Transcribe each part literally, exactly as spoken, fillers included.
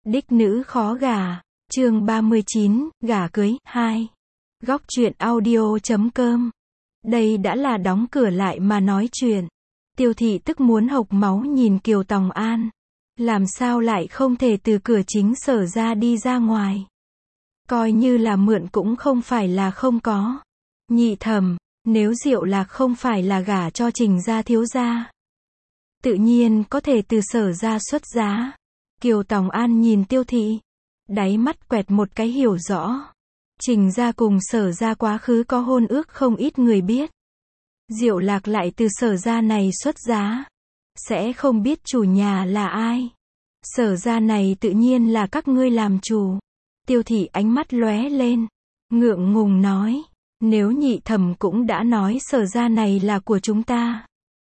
Đích nữ khó gả, chương ba mươi chín, gả cưới, hai. Góc truyện audio chấm com. Đây đã là đóng cửa lại mà nói chuyện. Tiêu thị tức muốn hộc máu nhìn Kiều Tòng An. Làm sao lại không thể từ cửa chính Sở ra đi ra ngoài. Coi như là mượn cũng không phải là không có. Nhị thẩm, nếu Diệu Lạc không phải là gả cho Trình gia thiếu gia, tự nhiên có thể từ Sở ra xuất giá. Kiều Tòng An nhìn Tiêu thị, đáy mắt quẹt một cái hiểu rõ. Trình gia cùng Sở ra quá khứ có hôn ước không ít người biết. Diệu Lạc lại từ Sở ra này xuất giá, sẽ không biết chủ nhà là ai. Sở ra này tự nhiên là các ngươi làm chủ. Tiêu thị ánh mắt lóe lên, ngượng ngùng nói, nếu nhị thẩm cũng đã nói Sở ra này là của chúng ta,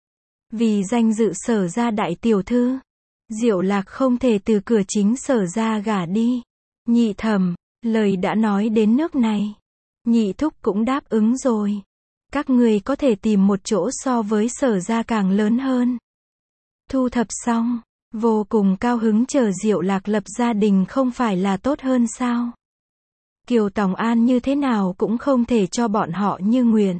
vì danh dự Sở ra đại tiểu thư, Diệu Lạc không thể từ cửa chính Sở ra gả đi. Nhị thẩm, lời đã nói đến nước này, nhị thúc cũng đáp ứng rồi. Các ngươi có thể tìm một chỗ so với Sở ra càng lớn hơn. Thu thập xong, vô cùng cao hứng chờ Diệu Lạc lập gia đình không phải là tốt hơn sao? Kiều Tòng An như thế nào cũng không thể cho bọn họ như nguyện.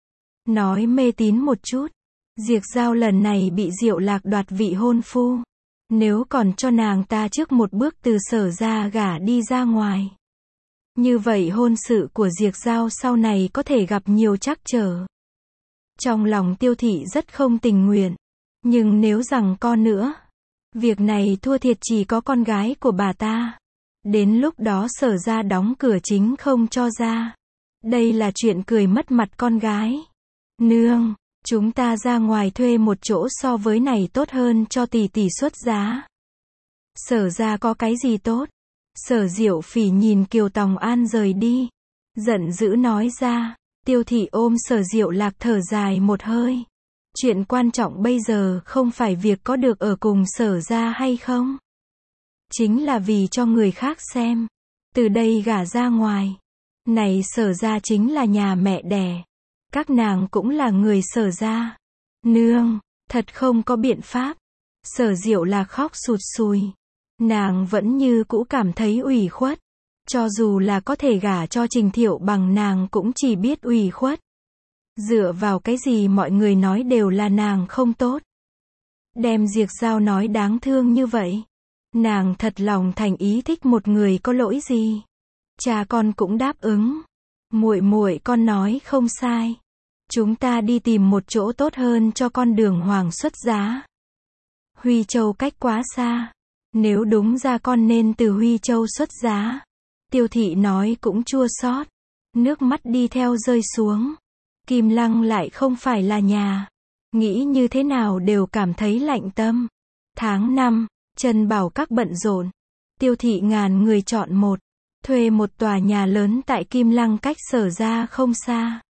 Nói mê tín một chút, Diệp Giao lần này bị Diệu Lạc đoạt vị hôn phu. Nếu còn cho nàng ta trước một bước từ Sở ra gả đi ra ngoài, như vậy hôn sự của Diệp Giao sau này có thể gặp nhiều trắc trở. Trong lòng Tiêu thị rất không tình nguyện, nhưng nếu rằng con nữa, việc này thua thiệt chỉ có con gái của bà ta. Đến lúc đó Sở ra đóng cửa chính không cho ra. Đây là chuyện cười mất mặt con gái. Nương, chúng ta ra ngoài thuê một chỗ so với này tốt hơn cho tỷ tỷ xuất giá. Sở ra có cái gì tốt? Sở Diệu Phỉ nhìn Kiều Tòng An rời đi, giận dữ nói ra. Tiêu thị ôm Sở Diệu Lạc thở dài một hơi. Chuyện quan trọng bây giờ không phải việc có được ở cùng Sở ra hay không, chính là vì cho người khác xem. Từ đây gả ra ngoài, này Sở ra chính là nhà mẹ đẻ. Các nàng cũng là người Sở ra. Nương, thật không có biện pháp. Sở Diệu là khóc sụt sùi. Nàng vẫn như cũ cảm thấy ủy khuất. Cho dù là có thể gả cho Trình Thiệu Bằng, nàng cũng chỉ biết ủy khuất. Dựa vào cái gì mọi người nói đều là nàng không tốt. Đem Diệp Giao nói đáng thương như vậy. Nàng thật lòng thành ý thích một người có lỗi gì. Cha con cũng đáp ứng. Muội muội con nói không sai. Chúng ta đi tìm một chỗ tốt hơn cho con đường hoàng xuất giá. Huy Châu cách quá xa. Nếu đúng ra con nên từ Huy Châu xuất giá. Tiêu thị nói cũng chua xót. Nước mắt đi theo rơi xuống. Kim Lăng lại không phải là nhà. Nghĩ như thế nào đều cảm thấy lạnh tâm. Tháng năm, Trần Bảo các bận rộn. Tiêu thị ngàn người chọn một. Thuê một tòa nhà lớn tại Kim Lăng cách Sở ra không xa.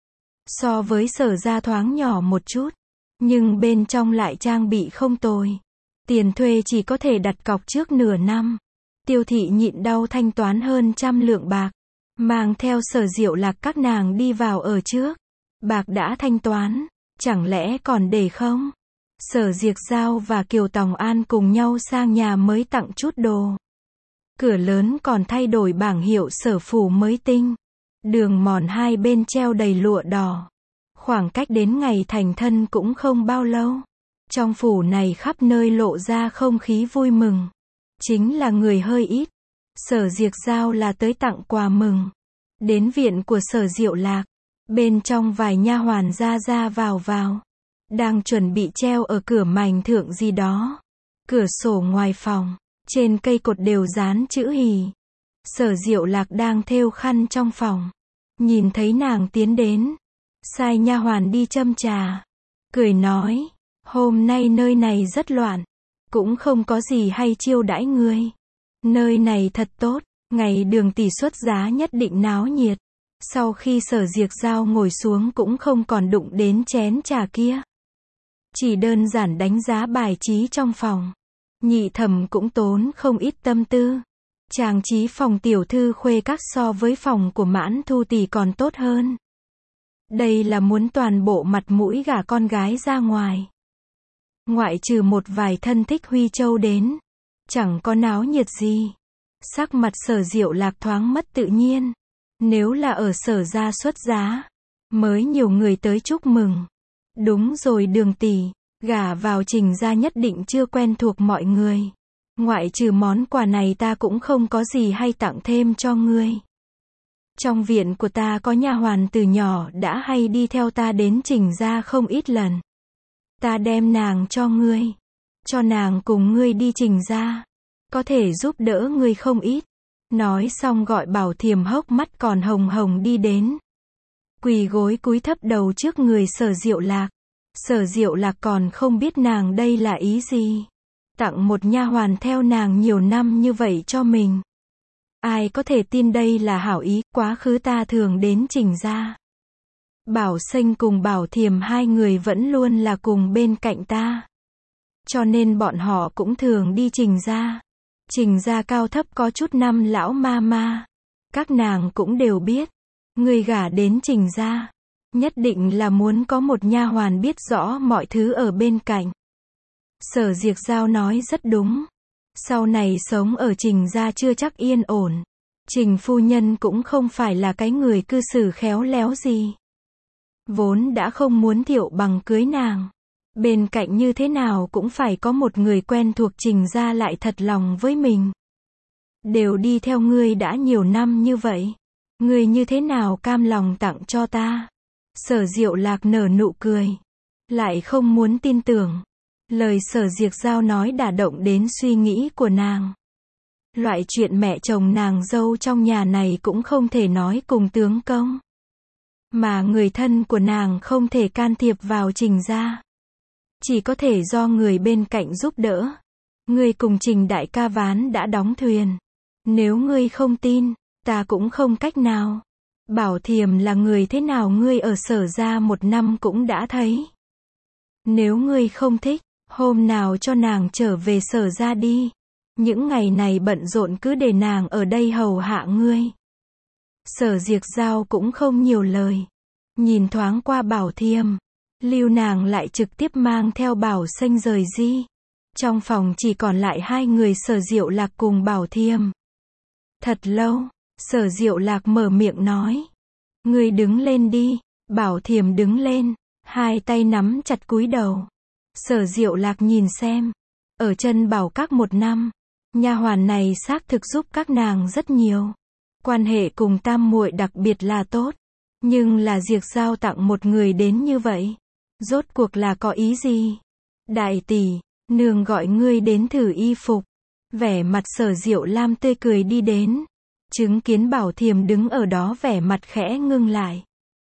So với Sở ra thoáng nhỏ một chút, nhưng bên trong lại trang bị không tồi. Tiền thuê chỉ có thể đặt cọc trước nửa năm. Tiêu thị nhịn đau thanh toán hơn trăm lượng bạc, mang theo Sở Diệu Lạc các nàng đi vào ở trước. Bạc đã thanh toán, chẳng lẽ còn để không? Sở Diệp Giao và Kiều Tòng An cùng nhau sang nhà mới tặng chút đồ. Cửa lớn còn thay đổi bảng hiệu Sở phủ mới tinh. Đường mòn hai bên treo đầy lụa đỏ. Khoảng cách đến ngày thành thân cũng không bao lâu. Trong phủ này khắp nơi lộ ra không khí vui mừng. Chính là người hơi ít. Sở Diệp Giao là tới tặng quà mừng. Đến viện của Sở Diệu Lạc. Bên trong vài nha hoàn ra ra vào vào. Đang chuẩn bị treo ở cửa mành thượng gì đó. Cửa sổ ngoài phòng, trên cây cột đều dán chữ hỉ. Sở Diệu Lạc đang thêu khăn trong phòng. Nhìn thấy nàng tiến đến, sai nha hoàn đi châm trà. Cười nói, hôm nay nơi này rất loạn, cũng không có gì hay chiêu đãi ngươi. Nơi này thật tốt, ngày đường tỷ xuất giá nhất định náo nhiệt. Sau khi Sở Diệp Giao ngồi xuống cũng không còn đụng đến chén trà kia. Chỉ đơn giản đánh giá bài trí trong phòng. Nhị thẩm cũng tốn không ít tâm tư. Trang trí phòng tiểu thư Khuê Các so với phòng của Mãn Thu tỷ còn tốt hơn. Đây là muốn toàn bộ mặt mũi gả con gái ra ngoài. Ngoại trừ một vài thân thích Huy Châu đến, chẳng có náo nhiệt gì. Sắc mặt Sở Diệu Lạc thoáng mất tự nhiên. Nếu là ở Sở gia xuất giá, mới nhiều người tới chúc mừng. Đúng rồi Đường tỷ, gả vào Trình gia nhất định chưa quen thuộc mọi người. Ngoại trừ món quà này ta cũng không có gì hay tặng thêm cho ngươi. Trong viện của ta có nha hoàn từ nhỏ đã hay đi theo ta đến Trình gia không ít lần. Ta đem nàng cho ngươi. Cho nàng cùng ngươi đi Trình gia. Có thể giúp đỡ ngươi không ít. Nói xong gọi Bảo Thiềm hốc mắt còn hồng hồng đi đến. Quỳ gối cúi thấp đầu trước người Sở Diệu Lạc. Sở Diệu Lạc còn không biết nàng đây là ý gì. Tặng một nha hoàn theo nàng nhiều năm như vậy cho mình. Ai có thể tin đây là hảo ý, quá khứ ta thường đến Trình gia. Bảo Xanh cùng Bảo Thiềm hai người vẫn luôn là cùng bên cạnh ta. Cho nên bọn họ cũng thường đi Trình gia. Trình gia cao thấp có chút năm lão ma ma. Các nàng cũng đều biết. Người gả đến Trình gia, nhất định là muốn có một nha hoàn biết rõ mọi thứ ở bên cạnh. Sở Diệc Giao nói rất đúng. Sau này sống ở Trình gia chưa chắc yên ổn. Trình phu nhân cũng không phải là cái người cư xử khéo léo gì. Vốn đã không muốn Thiệu Bằng cưới nàng. Bên cạnh như thế nào cũng phải có một người quen thuộc Trình gia lại thật lòng với mình. Đều đi theo ngươi đã nhiều năm như vậy. Ngươi như thế nào cam lòng tặng cho ta? Sở Diệu Lạc nở nụ cười. Lại không muốn tin tưởng. Lời Sở Diệc Giao nói đả động đến suy nghĩ của nàng. Loại chuyện mẹ chồng nàng dâu trong nhà này cũng không thể nói cùng tướng công. Mà người thân của nàng không thể can thiệp vào Trình gia. Chỉ có thể do người bên cạnh giúp đỡ. Ngươi cùng Trình đại ca ván đã đóng thuyền. Nếu ngươi không tin, ta cũng không cách nào. Bảo Thiềm là người thế nào ngươi ở Sở gia một năm cũng đã thấy. Nếu ngươi không thích, hôm nào cho nàng trở về Sở gia đi. Những ngày này bận rộn cứ để nàng ở đây hầu hạ ngươi. Sở Diệc Giao cũng không nhiều lời. Nhìn thoáng qua Bảo Thiềm. Lưu nàng lại trực tiếp mang theo Bảo Xanh rời đi. Trong phòng chỉ còn lại hai người Sở Diệu Lạc cùng Bảo Thiềm. Thật lâu, Sở Diệu Lạc mở miệng nói. Ngươi đứng lên đi. Bảo Thiềm đứng lên. Hai tay nắm chặt cúi đầu. Sở Diệu Lạc nhìn xem. Ở chân Bảo Các một năm. Nha hoàn này xác thực giúp các nàng rất nhiều. Quan hệ cùng tam muội đặc biệt là tốt. Nhưng là Diệc Giao tặng một người đến như vậy. Rốt cuộc là có ý gì? Đại tỷ, nương gọi ngươi đến thử y phục. Vẻ mặt Sở Diệu Lam tươi cười đi đến. Chứng kiến Bảo Thiềm đứng ở đó vẻ mặt khẽ ngưng lại.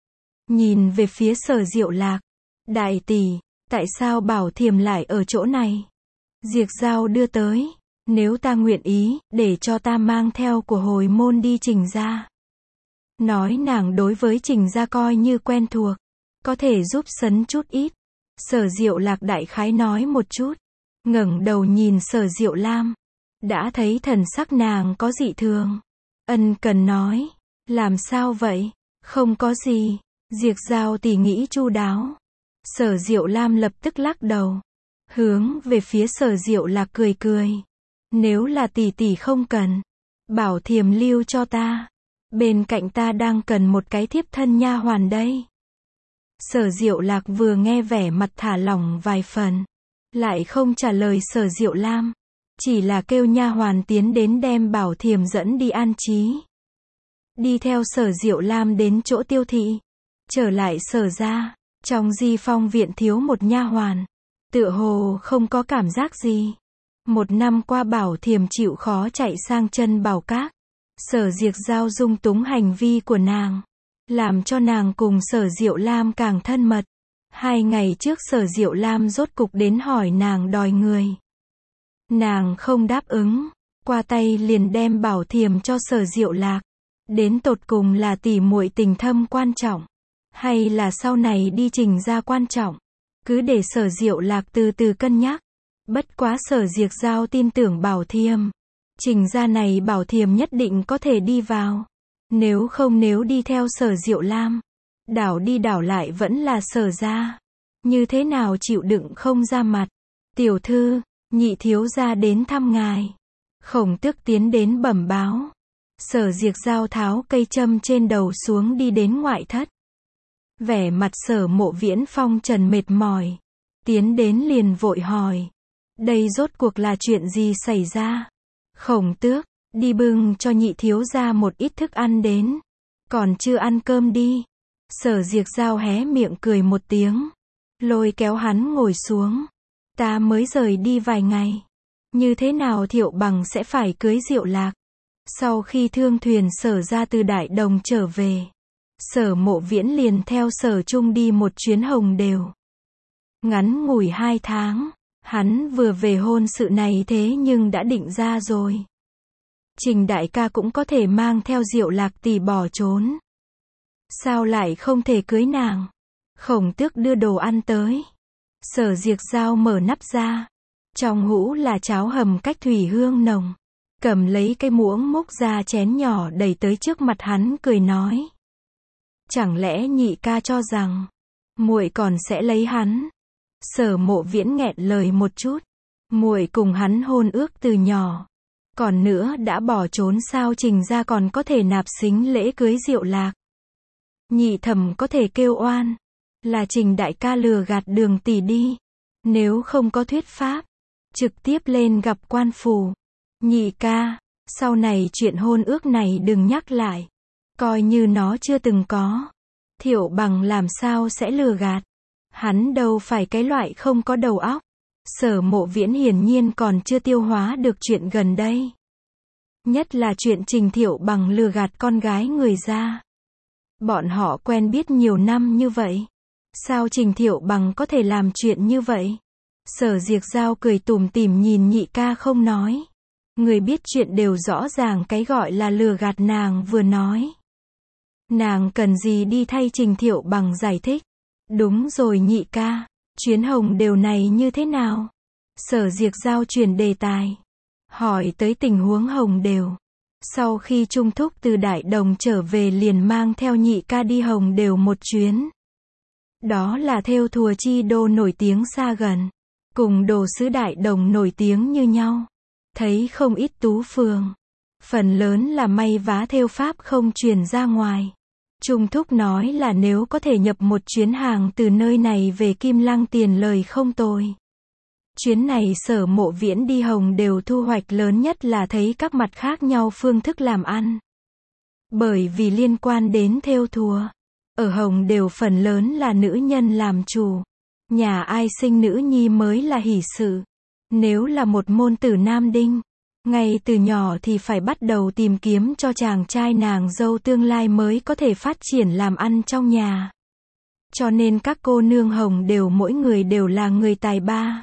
Nhìn về phía Sở Diệu Lạc. Đại tỷ, tại sao Bảo Thiềm lại ở chỗ này? Diệc Giao đưa tới. Nếu ta nguyện ý, để cho ta mang theo của hồi môn đi Trình gia. Nói nàng đối với Trình gia coi như quen thuộc. Có thể giúp sấn chút ít. Sở Diệu Lạc đại khái nói một chút. Ngẩng đầu nhìn Sở Diệu Lam. Đã thấy thần sắc nàng có dị thường. Ân cần nói. Làm sao vậy? Không có gì. Diệc Giao tỷ nghĩ chu đáo. Sở Diệu Lam lập tức lắc đầu. Hướng về phía Sở Diệu Lạc cười cười. Nếu là tỷ tỷ không cần. Bảo Thiềm lưu cho ta. Bên cạnh ta đang cần một cái thiếp thân nha hoàn đây. Sở Diệu Lạc vừa nghe vẻ mặt thả lỏng vài phần. Lại không trả lời Sở Diệu Lam. Chỉ là kêu nha hoàn tiến đến đem Bảo Thiềm dẫn đi an trí. Đi theo Sở Diệu Lam đến chỗ Tiêu thị. Trở lại Sở gia. Trong Di Phong viện thiếu một nha hoàn. Tựa hồ không có cảm giác gì. Một năm qua Bảo Thiềm chịu khó chạy sang chân Bảo Các. Sở Diệc Giao dung túng hành vi của nàng. Làm cho nàng cùng Sở Diệu Lam càng thân mật. Hai ngày trước Sở Diệu Lam rốt cục đến hỏi nàng đòi người. Nàng không đáp ứng. Qua tay liền đem Bảo Thiềm cho Sở Diệu Lạc. Đến tột cùng là tỉ muội tình thâm quan trọng. Hay là sau này đi Trình gia quan trọng. Cứ để Sở Diệu Lạc từ từ cân nhắc. Bất quá Sở Diệc Giao tin tưởng Bảo Thiềm. Trình gia này Bảo Thiềm nhất định có thể đi vào. Nếu không nếu đi theo Sở Diệu Lam. Đảo đi đảo lại vẫn là Sở gia. Như thế nào chịu đựng không ra mặt. Tiểu thư, Nhị thiếu gia đến thăm ngài. Khổng Tước tiến đến bẩm báo. Sở Diệc Giao tháo cây châm trên đầu xuống đi đến ngoại thất. Vẻ mặt Sở Mộ Viễn phong trần mệt mỏi. Tiến đến liền vội hỏi. Đây rốt cuộc là chuyện gì xảy ra? Khổng Tước, đi bưng cho nhị thiếu gia một ít thức ăn đến. Còn chưa ăn cơm đi. Sở Diệc Giao hé miệng cười một tiếng. Lôi kéo hắn ngồi xuống. Ta mới rời đi vài ngày. Như thế nào Thiệu Bằng sẽ phải cưới Diệu Lạc? Sau khi thương thuyền Sở ra từ Đại Đồng trở về, Sở Mộ Viễn liền theo Sở Trung đi một chuyến hồng đều. Ngắn ngủi hai tháng, hắn vừa về hôn sự này thế nhưng đã định ra rồi. Trình đại ca cũng có thể mang theo Diệu Lạc tỷ bỏ trốn. Sao lại không thể cưới nàng? Khổng Tước đưa đồ ăn tới. Sở Diệc Giao mở nắp ra. Trong hũ là cháo hầm cách thủy hương nồng. Cầm lấy cái muỗng múc ra chén nhỏ đẩy tới trước mặt hắn cười nói. Chẳng lẽ nhị ca cho rằng muội còn sẽ lấy hắn? Sở Mộ Viễn nghẹn lời một chút. Muội cùng hắn hôn ước từ nhỏ. Còn nữa đã bỏ trốn sao Trình gia còn có thể nạp sính lễ cưới Diệu Lạc? Nhị thẩm có thể kêu oan. Là Trình đại ca lừa gạt Đường tỷ đi. Nếu không có thuyết pháp, trực tiếp lên gặp quan phủ. Nhị ca, sau này chuyện hôn ước này đừng nhắc lại. Coi như nó chưa từng có. Thiệu Bằng làm sao sẽ lừa gạt? Hắn đâu phải cái loại không có đầu óc. Sở Mộ Viễn hiển nhiên còn chưa tiêu hóa được chuyện gần đây. Nhất là chuyện Trình Thiệu Bằng lừa gạt con gái người ra. Bọn họ quen biết nhiều năm như vậy. Sao Trình Thiệu Bằng có thể làm chuyện như vậy? Sở Diệc Giao cười tủm tỉm nhìn nhị ca không nói. Người biết chuyện đều rõ ràng cái gọi là lừa gạt nàng vừa nói. Nàng cần gì đi thay Trình Thiệu Bằng giải thích? Đúng rồi nhị ca, chuyến hồng đều này như thế nào? Sở Diệc Giao chuyển đề tài. Hỏi tới tình huống hồng đều. Sau khi Trung Thúc từ Đại Đồng trở về liền mang theo nhị ca đi hồng đều một chuyến. Đó là thêu thùa chi đô nổi tiếng xa gần. Cùng đồ sứ Đại Đồng nổi tiếng như nhau. Thấy không ít tú phường. Phần lớn là may vá thêu pháp không truyền ra ngoài. Trung Thúc nói là nếu có thể nhập một chuyến hàng từ nơi này về Kim Lăng tiền lời không tồi. Chuyến này Sở Mộ Viễn đi hồng đều thu hoạch lớn nhất là thấy các mặt khác nhau phương thức làm ăn. Bởi vì liên quan đến thêu thùa. Ở hồng đều phần lớn là nữ nhân làm chủ. Nhà ai sinh nữ nhi mới là hỷ sự. Nếu là một môn tử nam đinh, ngay từ nhỏ thì phải bắt đầu tìm kiếm cho chàng trai nàng dâu tương lai mới có thể phát triển làm ăn trong nhà. Cho nên các cô nương hồng đều mỗi người đều là người tài ba.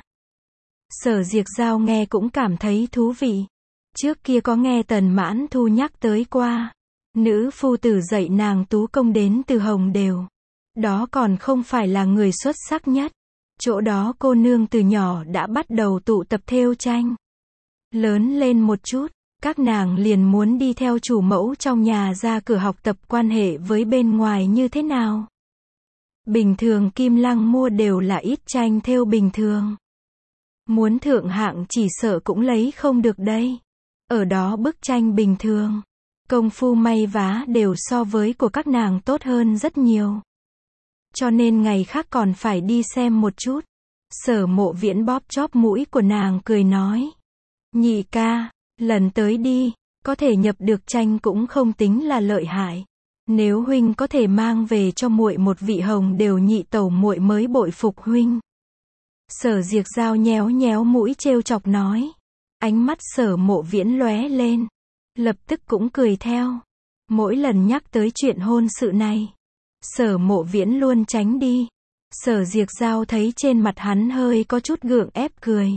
Sở Diệc Giao nghe cũng cảm thấy thú vị. Trước kia có nghe Tần Mãn Thu nhắc tới qua. Nữ phu tử dạy nàng tú công đến từ hồng đều. Đó còn không phải là người xuất sắc nhất. Chỗ đó cô nương từ nhỏ đã bắt đầu tụ tập thêu tranh. Lớn lên một chút, các nàng liền muốn đi theo chủ mẫu trong nhà ra cửa học tập quan hệ với bên ngoài như thế nào. Bình thường Kim Lăng mua đều là ít tranh thêu bình thường. Muốn thượng hạng chỉ sợ cũng lấy không được đây. Ở đó bức tranh bình thường, công phu may vá đều so với của các nàng tốt hơn rất nhiều. Cho nên ngày khác còn phải đi xem một chút. Sở Mộ Viễn bóp chóp mũi của nàng cười nói. Nhị ca, lần tới đi, có thể nhập được tranh cũng không tính là lợi hại. Nếu huynh có thể mang về cho muội một vị hồng đều nhị tẩu muội mới bội phục huynh. Sở Diệc Giao nhéo nhéo mũi trêu chọc nói. Ánh mắt Sở Mộ Viễn lóe lên. Lập tức cũng cười theo. Mỗi lần nhắc tới chuyện hôn sự này, Sở Mộ Viễn luôn tránh đi. Sở Diệc Giao thấy trên mặt hắn hơi có chút gượng ép cười.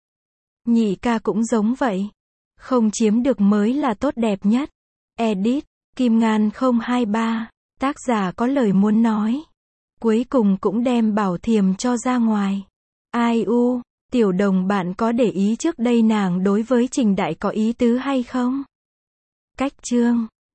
Nhị ca cũng giống vậy. Không chiếm được mới là tốt đẹp nhất. Edit, Kim Ngàn không hai ba. Tác giả có lời muốn nói. Cuối cùng cũng đem Bảo Thiềm cho ra ngoài. Ai u, tiểu đồng bạn có để ý trước đây nàng đối với Trình Đại có ý tứ hay không? Cách chương